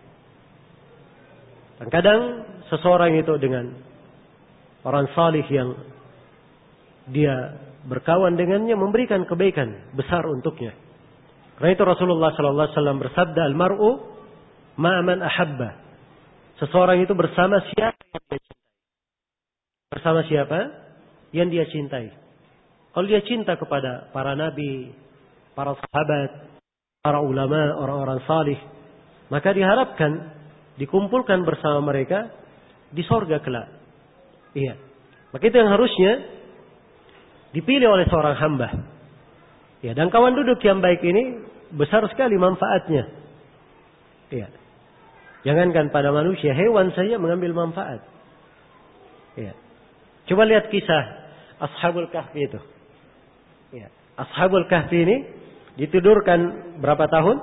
Dan kadang seseorang itu dengan orang salih yang dia berkawan dengannya memberikan kebaikan besar untuknya. Karena itu Rasulullah sallallahu alaihi wasallam bersabda, "Al-mar'u ma'a man ahabba." Seseorang itu bersama siapa yang dia cintai. Bersama siapa yang dia cintai. Kalau dia cinta kepada para nabi, para sahabat, para ulama, orang-orang salih, maka diharapkan dikumpulkan bersama mereka di sorga kelak. Iya. Maka itu yang harusnya dipilih oleh seorang hamba. Ya, dan kawan duduk yang baik ini besar sekali manfaatnya. Iya. Jangankan pada manusia, hewan saja mengambil manfaat. Iya. Coba lihat kisah Ashabul Kahfi itu. Iya. Ashabul Kahfi ini ditidurkan berapa tahun?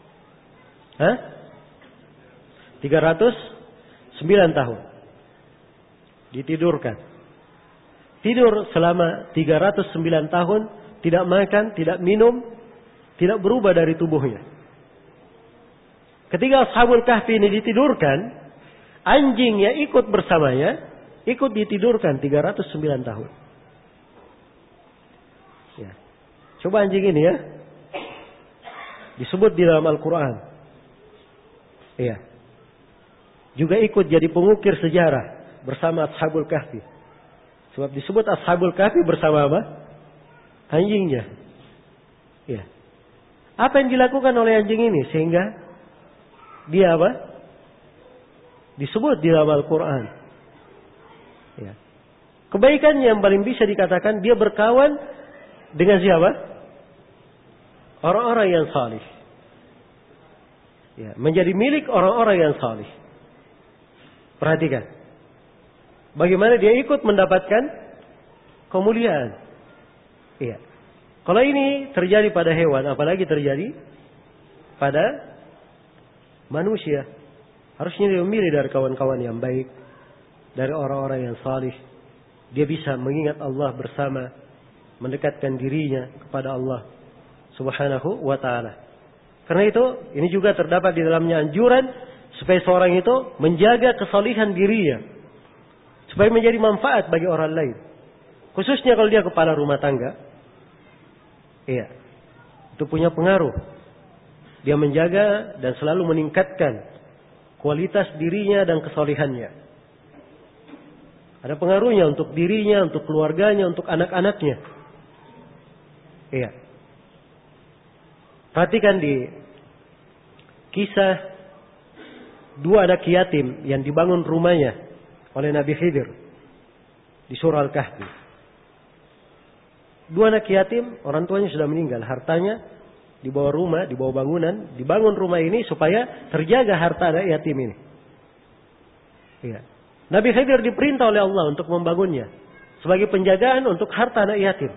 309 tahun. Ditidurkan. Tidur selama 309 tahun. Tidak makan, tidak minum, tidak berubah dari tubuhnya. Ketika Ashabul Kahfi ini ditidurkan, anjing yang ikut bersamanya, ikut ditidurkan 309 tahun. Ya. Coba anjing ini ya, disebut di dalam Al-Quran. Iya. Juga ikut jadi pengukir sejarah bersama Ashabul Kahfi. Sebab disebut Ashabul Kahfi bersama apa? Anjingnya. Ya. Apa yang dilakukan oleh anjing ini sehingga dia apa? Disebut di dalam Al-Quran. Ya. Kebaikannya yang paling bisa dikatakan dia berkawan dengan siapa? Orang-orang yang salih. Ya, menjadi milik orang-orang yang salih. Perhatikan. Bagaimana dia ikut mendapatkan kemuliaan. Iya. Kalau ini terjadi pada hewan, apalagi terjadi pada manusia. Harusnya dia memilih dari kawan-kawan yang baik, dari orang-orang yang salih. Dia bisa mengingat Allah bersama, mendekatkan dirinya kepada Allah Subhanahu wa ta'ala. Karena itu, ini juga terdapat di dalamnya anjuran supaya seorang itu menjaga kesalihan dirinya, supaya menjadi manfaat bagi orang lain. Khususnya kalau dia kepala rumah tangga. Iya. Itu punya pengaruh. Dia menjaga dan selalu meningkatkan kualitas dirinya dan kesalihannya. Ada pengaruhnya untuk dirinya, untuk keluarganya, untuk anak-anaknya. Iya. Perhatikan di kisah dua anak yatim yang dibangun rumahnya oleh Nabi Khidir di surah Al-Kahfi. Dua anak yatim, orang tuanya sudah meninggal, hartanya di bawah rumah, di bawah bangunan, dibangun rumah ini supaya terjaga harta anak yatim ini. Iya. Nabi Khidir diperintah oleh Allah untuk membangunnya sebagai penjagaan untuk harta anak yatim.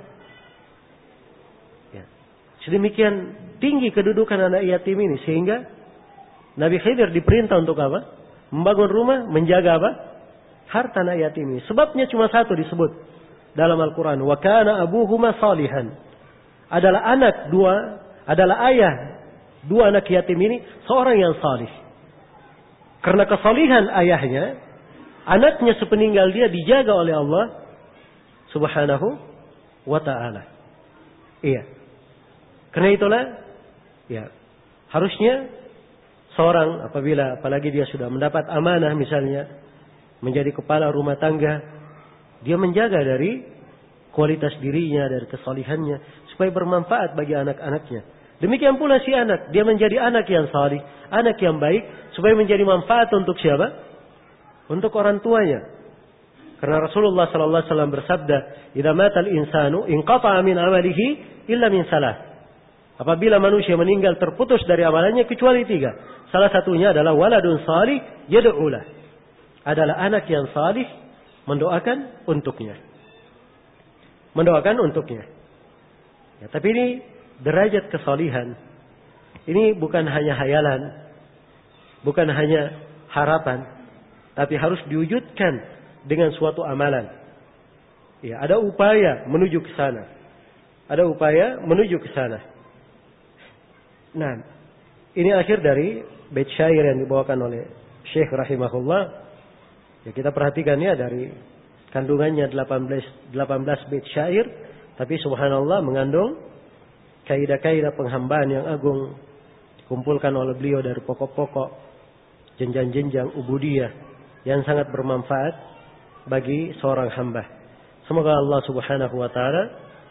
Ya. Sedemikian tinggi kedudukan anak yatim ini sehingga Nabi Khidir diperintah untuk apa? Membangun rumah, menjaga apa? Harta anak yatim ini. Sebabnya cuma satu disebut dalam Al-Quran. Wa kana abuhuma salihan. Adalah ayah dua anak yatim ini seorang yang salih. Karena kesalihan ayahnya, anaknya sepeninggal dia dijaga oleh Allah Subhanahu wa ta'ala. Iya. Karena itulah, ya, harusnya seorang apabila apalagi dia sudah mendapat amanah misalnya menjadi kepala rumah tangga, dia menjaga dari kualitas dirinya, dari kesalihannya, supaya bermanfaat bagi anak-anaknya. Demikian pula si anak, dia menjadi anak yang salih, anak yang baik, supaya menjadi manfaat untuk siapa? Untuk orang tuanya. Karena Rasulullah sallallahu alaihi wasallam bersabda, "Idza matal insanu inqata'a min 'amalihi illa min salah." Apabila manusia meninggal terputus dari amalannya kecuali 3. Salah satunya adalah waladun salih yad'u lah. Adalah anak yang salih mendoakan untuknya. Mendoakan untuknya. Ya, tapi ini derajat kesalihan. Ini bukan hanya hayalan, bukan hanya harapan, tapi harus diwujudkan dengan suatu amalan. Ya, ada upaya menuju ke sana. ada upaya menuju ke sana. Nah, ini akhir dari bait syair yang dibawakan oleh Syekh rahimahullah. Ya, kita perhatikan ya, dari kandungannya 18 bait syair, tapi subhanallah mengandung kaidah-kaidah penghambaan yang agung dikumpulkan oleh beliau dari pokok-pokok jenjang-jenjang ubudiyah yang sangat bermanfaat bagi seorang hamba. Semoga Allah Subhanahu wa taala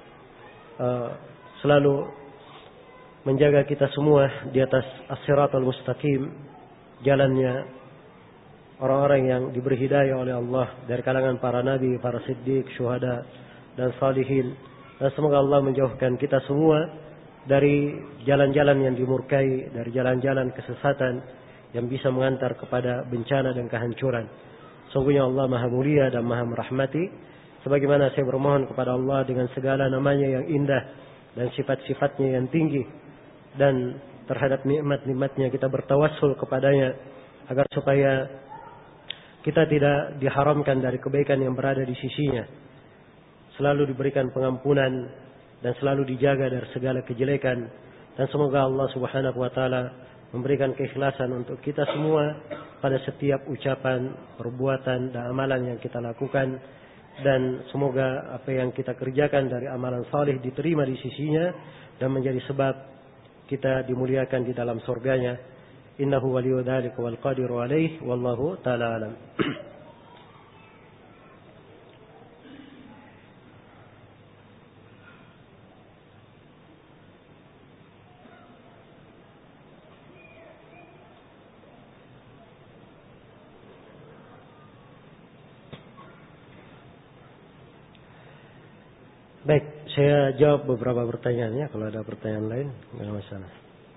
selalu menjaga kita semua di atas as-siratal mustaqim, jalannya orang-orang yang diberi hidayah oleh Allah dari kalangan para nabi, para siddiq, syuhada dan salihin. Dan semoga Allah menjauhkan kita semua dari jalan-jalan yang dimurkai, dari jalan-jalan kesesatan yang bisa mengantar kepada bencana dan kehancuran. Sungguhnya Allah Maha Mulia dan Maha Merahmati. Sebagaimana saya bermohon kepada Allah dengan segala namanya yang indah dan sifat-sifatnya yang tinggi, dan terhadap nikmat-nikmatnya kita bertawassul kepadanya agar supaya kita tidak diharamkan dari kebaikan yang berada di sisinya, selalu diberikan pengampunan dan selalu dijaga dari segala kejelekan. Dan semoga Allah Subhanahu wa taala memberikan keikhlasan untuk kita semua pada setiap ucapan, perbuatan dan amalan yang kita lakukan, dan semoga apa yang kita kerjakan dari amalan saleh diterima di sisinya dan menjadi sebab kita dimuliakan di dalam surganya. Innahu waliyyu dzalika wal qadiru alaihi wallahu taala alam. Baik, saya jawab beberapa pertanyaannya. Kalau ada pertanyaan lain, nggak ada masalah.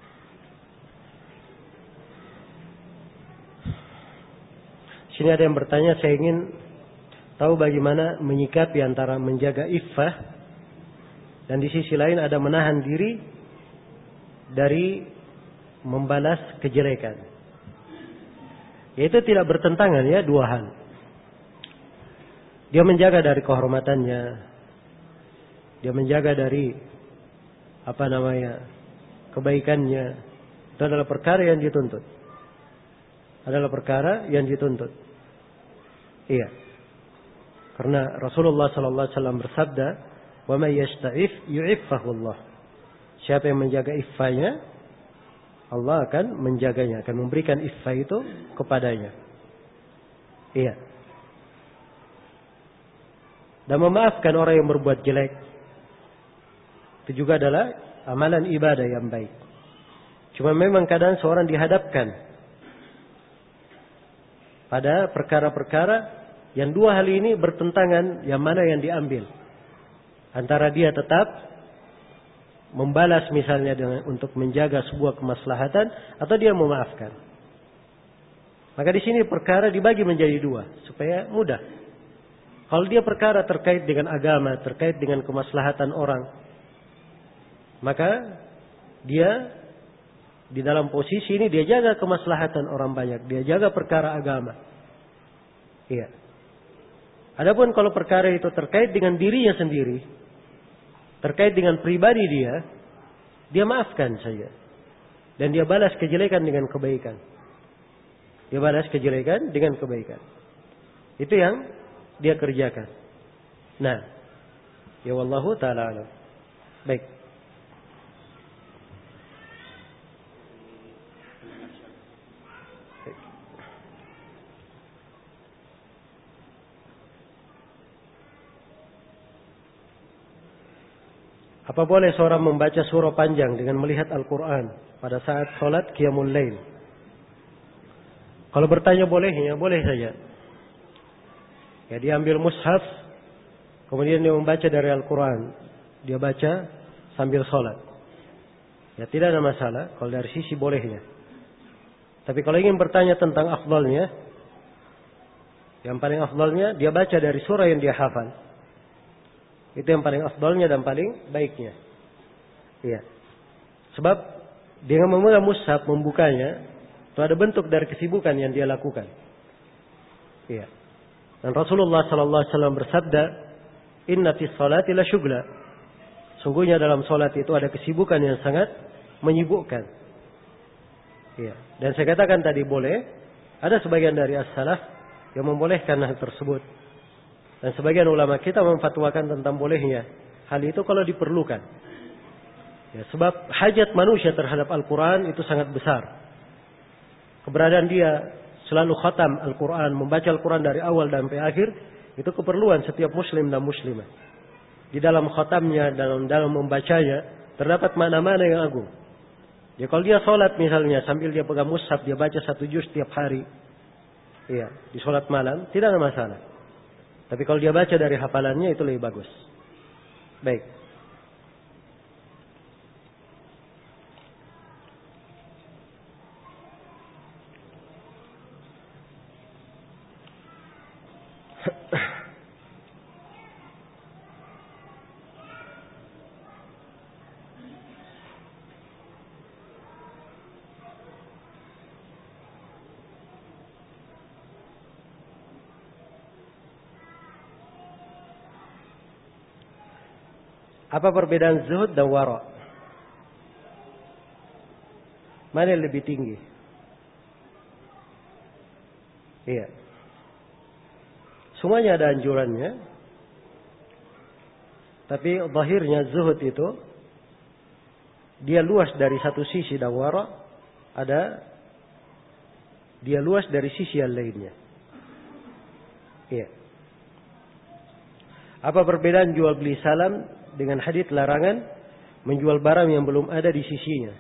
Sini ada yang bertanya, saya ingin tahu bagaimana menyikapi antara menjaga iffah dan di sisi lain ada menahan diri dari membalas kejelekan. Yaitu tidak bertentangan ya, dua hal. Dia menjaga dari kehormatannya, dia menjaga dari kebaikannya. Itu adalah perkara yang dituntut. Adalah perkara yang dituntut. Iya. Karena Rasulullah sallallahu alaihi wasallam bersabda, "Wa may yasta'if yu'iffahu Allah." Siapa yang menjaga iffahnya, Allah akan menjaganya, akan memberikan iffah itu kepadanya. Iya. Dan memaafkan orang yang berbuat jelek, itu juga adalah amalan ibadah yang baik. Cuma memang kadang seorang dihadapkan pada perkara-perkara yang dua hal ini bertentangan, yang mana yang diambil. Antara dia tetap membalas misalnya untuk menjaga sebuah kemaslahatan, atau dia memaafkan. Maka di sini perkara dibagi menjadi dua supaya mudah. Kalau dia perkara terkait dengan agama, terkait dengan kemaslahatan orang, maka dia di dalam posisi ini dia jaga kemaslahatan orang banyak, dia jaga perkara agama. Iya. Adapun kalau perkara itu terkait dengan dirinya sendiri, terkait dengan pribadi dia maafkan saja. Dan dia balas kejelekan dengan kebaikan. Dia balas kejelekan dengan kebaikan. Itu yang dia kerjakan. Nah, ya wallahu ta'ala alam. Baik. Apa boleh seorang membaca surah panjang dengan melihat Al-Quran pada saat sholat Qiyamul Lail? Kalau bertanya bolehnya, boleh saja. Ya, dia ambil mushaf, kemudian dia membaca dari Al-Quran. Dia baca sambil sholat. Ya, tidak ada masalah kalau dari sisi bolehnya. Tapi kalau ingin bertanya tentang afdalnya, yang paling afdalnya dia baca dari surah yang dia hafal. Itu yang paling afdalnya dan paling baiknya. Iya. Sebab dengan memegang mushaf, membukanya, itu ada bentuk dari kesibukan yang dia lakukan. Iya. Dan Rasulullah sallallahu alaihi wasallam bersabda, "Inna fis salati la syughla." Sungguhnya dalam sholat itu ada kesibukan yang sangat menyibukkan. Ya. Dan saya katakan tadi boleh. Ada sebagian dari as-salaf yang membolehkan hal tersebut. Dan sebagian ulama kita memfatwakan tentang bolehnya hal itu kalau diperlukan. Ya, sebab hajat manusia terhadap Al-Quran itu sangat besar. Keberadaan dia selalu khatam Al-Quran, membaca Al-Quran dari awal sampai akhir, itu keperluan setiap muslim dan muslimah. Di dalam khatamnya, dalam membacanya, terdapat makna-makna yang agung. Ya, kalau dia sholat misalnya, sambil dia pegang mushaf, dia baca 1 juz setiap hari. Iya, di sholat malam, tidak ada masalah. Tapi kalau dia baca dari hafalannya, itu lebih bagus. Baik. Apa perbedaan zuhud dan wara? Mana yang lebih tinggi? Iya. Semuanya ada anjurannya. Tapi zahirnya zuhud itu dia luas dari satu sisi, dan wara ada dia luas dari sisi yang lainnya. Iya. Apa perbedaan jual beli salam dengan hadits larangan menjual barang yang belum ada di sisinya?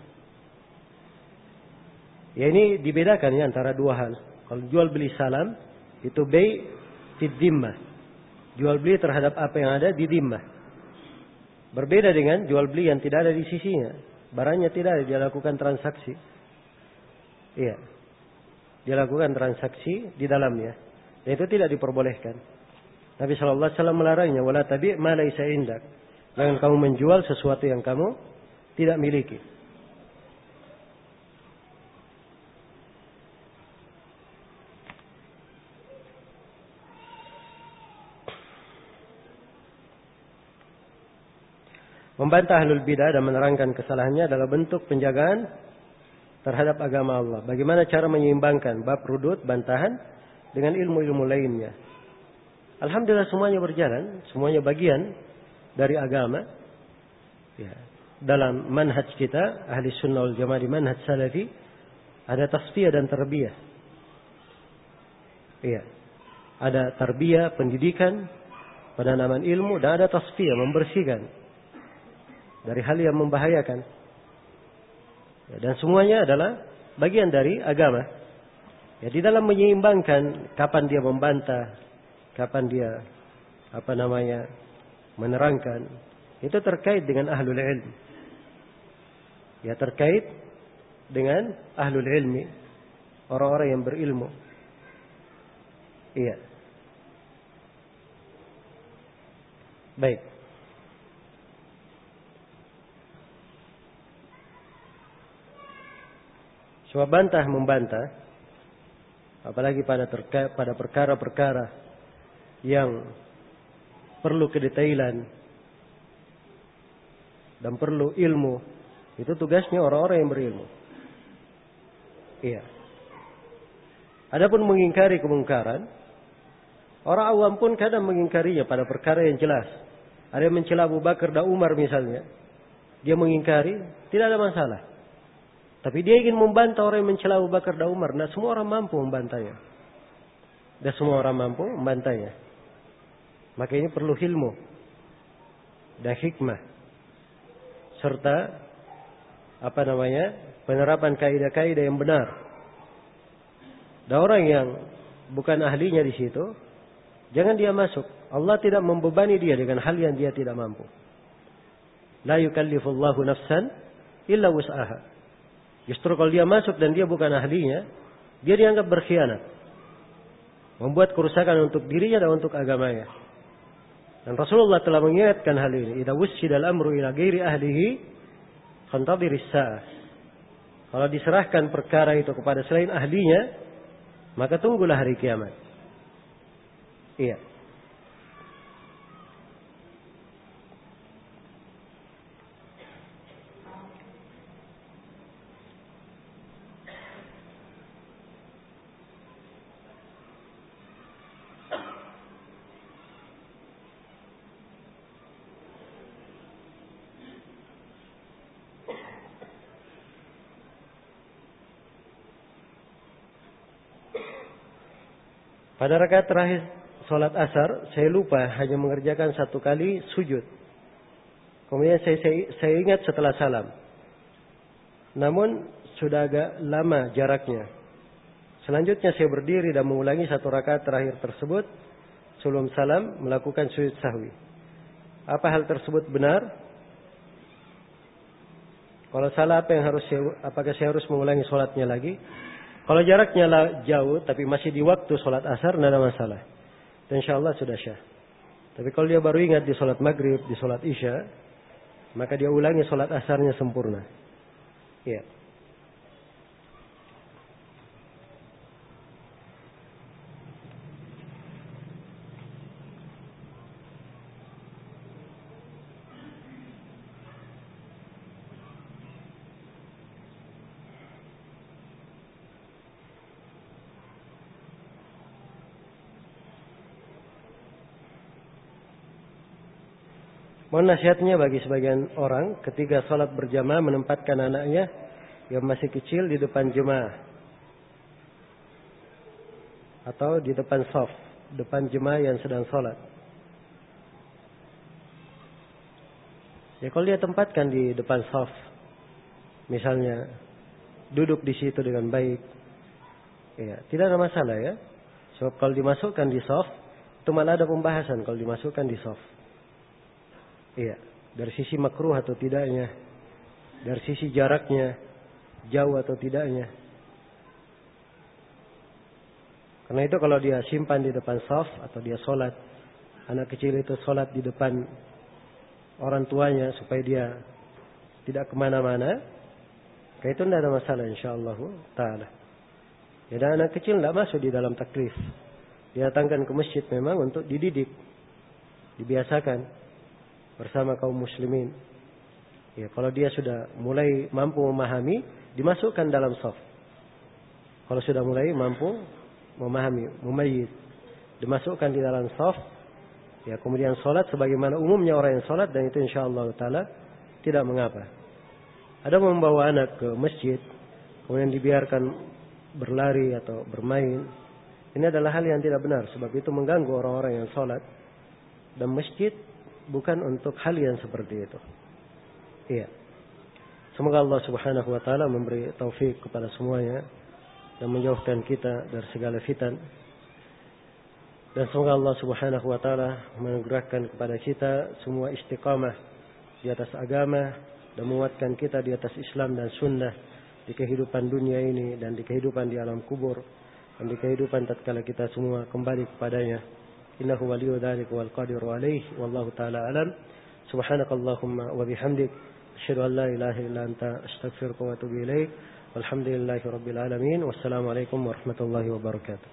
Ya, ini dibedakan ya antara dua hal. Kalau jual beli salam itu bay fi dhimmah. Jual beli terhadap apa yang ada di dhimmah. Berbeda dengan jual beli yang tidak ada di sisinya. Barangnya tidak ada, dia lakukan transaksi. Iya. Dia lakukan transaksi di dalamnya. Dan itu tidak diperbolehkan. Nabi sallallahu alaihi wasallam melarangnya, wala tabi' ma laysa indak. Jangan kamu menjual sesuatu yang kamu tidak miliki. Membantah ahlul bidah dan menerangkan kesalahannya adalah bentuk penjagaan terhadap agama Allah. Bagaimana cara menyeimbangkan bab rudud, bantahan dengan ilmu-ilmu lainnya? Alhamdulillah semuanya berjalan, semuanya bagian dari agama. Ya. Dalam manhaj kita, ahli sunnah wal jamaah di manhaj salafi, ada tasfiyah dan tarbiyah. Iya. Ada tarbiyah, pendidikan, penanaman ilmu, dan ada tasfiyah, membersihkan dari hal yang membahayakan. Ya, dan semuanya adalah bagian dari agama. Ya, di dalam menyeimbangkan kapan dia membantah, kapan dia menerangkan, itu terkait dengan ahlul ilm. Ya, terkait dengan ahlul ilmi, orang-orang yang berilmu. Iya. Baik. Sebab bantah membantah, apalagi pada perkara-perkara yang perlu kedetailan dan perlu ilmu, itu tugasnya orang-orang yang berilmu. Iya. Adapun mengingkari kemungkaran, orang awam pun kadang mengingkarinya pada perkara yang jelas. Ada yang mencela Abu Bakar dan Umar misalnya, dia mengingkari, tidak ada masalah. Tapi dia ingin membantah orang yang mencela Abu Bakar dan Umar. Nah, semua orang mampu membantahnya. Dan semua orang mampu membantahnya. Maka ini perlu ilmu dan hikmah, serta penerapan kaidah-kaidah yang benar. Dan orang yang bukan ahlinya di situ, jangan dia masuk. Allah tidak membebani dia dengan hal yang dia tidak mampu. La yukallifullahu nafsan illa wus'aha. Justru kalau dia masuk dan dia bukan ahlinya, dia dianggap berkhianat, membuat kerusakan untuk dirinya dan untuk agamanya. Dan Rasulullah telah mengingatkan hal ini. Idza wussida al-amru ila ghairi ahlihi fantadhiris sa'ah. Kalau diserahkan perkara itu kepada selain ahlinya, maka tunggulah hari kiamat. Iya. Pada rakaat terakhir sholat asar, saya lupa hanya mengerjakan 1 kali sujud. Kemudian saya ingat setelah salam. Namun sudah agak lama jaraknya. Selanjutnya saya berdiri dan mengulangi 1 rakaat terakhir tersebut. Sebelum salam melakukan sujud sahwi. Apa hal tersebut benar? Kalau salah apakah saya harus mengulangi sholatnya lagi? Kalau jaraknya jauh tapi masih di waktu sholat asar, tidak ada masalah. Dan insyaallah sudah syah. Tapi kalau dia baru ingat di sholat maghrib, di sholat isya, maka dia ulangi sholat asarnya sempurna. Ya. Mohon nasihatnya bagi sebagian orang ketika sholat berjamaah menempatkan anaknya yang masih kecil di depan jemaah atau di depan shaf, depan jemaah yang sedang sholat. Ya kalau dia tempatkan di depan shaf, misalnya duduk di situ dengan baik, ya tidak ada masalah ya. Sebab kalau dimasukkan di shaf, itu malah ada pembahasan kalau dimasukkan di shaf. Iya, dari sisi makruh atau tidaknya, dari sisi jaraknya, jauh atau tidaknya. Karena itu kalau dia simpan di depan shaf atau dia sholat, anak kecil itu sholat di depan orang tuanya supaya dia tidak kemana-mana, kayak itu tidak ada masalah insyaallah ta'ala. Ya, dan anak kecil tidak masuk di dalam taklif. Dia datangkan ke masjid memang untuk dididik, dibiasakan bersama kaum muslimin. Ya, kalau dia sudah mulai mampu memahami, dimasukkan dalam shaf. Kalau sudah mulai mampu memahami, mumayyiz, dimasukkan di dalam shaf. Ya, kemudian sholat sebagaimana umumnya orang yang sholat, dan itu insyaallah taala tidak mengapa. Ada membawa anak ke masjid, kemudian dibiarkan berlari atau bermain. Ini adalah hal yang tidak benar, sebab itu mengganggu orang-orang yang sholat. Dan masjid bukan untuk hal yang seperti itu. Iya. Semoga Allah Subhanahu wa taala memberi taufik kepada semuanya dan menjauhkan kita dari segala fitan. Dan semoga Allah Subhanahu wa taala menganugerahkan kepada kita semua istiqamah di atas agama dan menguatkan kita di atas Islam dan sunnah di kehidupan dunia ini dan di kehidupan di alam kubur dan di kehidupan tatkala kita semua kembali kepadanya. Innahu waliyyu dzalika wal qadiru alaihi wallahu taala alam. Subhanakallahumma wa bihamdik asyhadu an la ilaha illa anta astaghfiruka wa atubu ilaik. Walhamdulillahirabbil alamin. Wassalamu alaikum warahmatullahi wabarakatuh.